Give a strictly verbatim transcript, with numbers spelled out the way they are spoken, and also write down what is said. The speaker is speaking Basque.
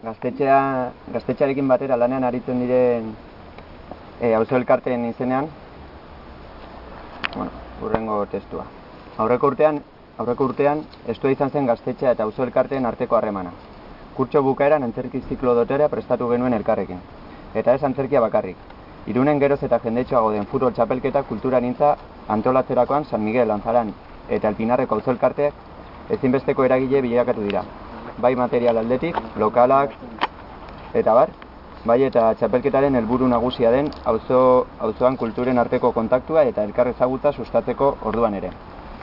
gaztetxea, gaztetxearekin batera lanean aritzen diren e, auzo elkarteen izenean, bueno, hurrengo testua. Aurreko urtean, aurreko urtean, estua izan zen gaztetxea eta auzo elkarteen arteko harremana. Kurtso bukaeran antzerki ziklo dotorea prestatu genuen elkarrekin. Eta ez antzerkia bakarrik. Irunen geroz eta jendetxoago den futbol txapelketa kulturarintza antolatzerakoan San Miguel, Lanzaran eta Alpinarreko auzo elkarteak ezinbesteko eragile bilakatu dira. Bai material aldetik, lokalak eta bar, bai eta txapelketaren helburu nagusia den auzo, auzoan kulturen arteko kontaktua eta elkar ezagutza sustatzeko orduan ere.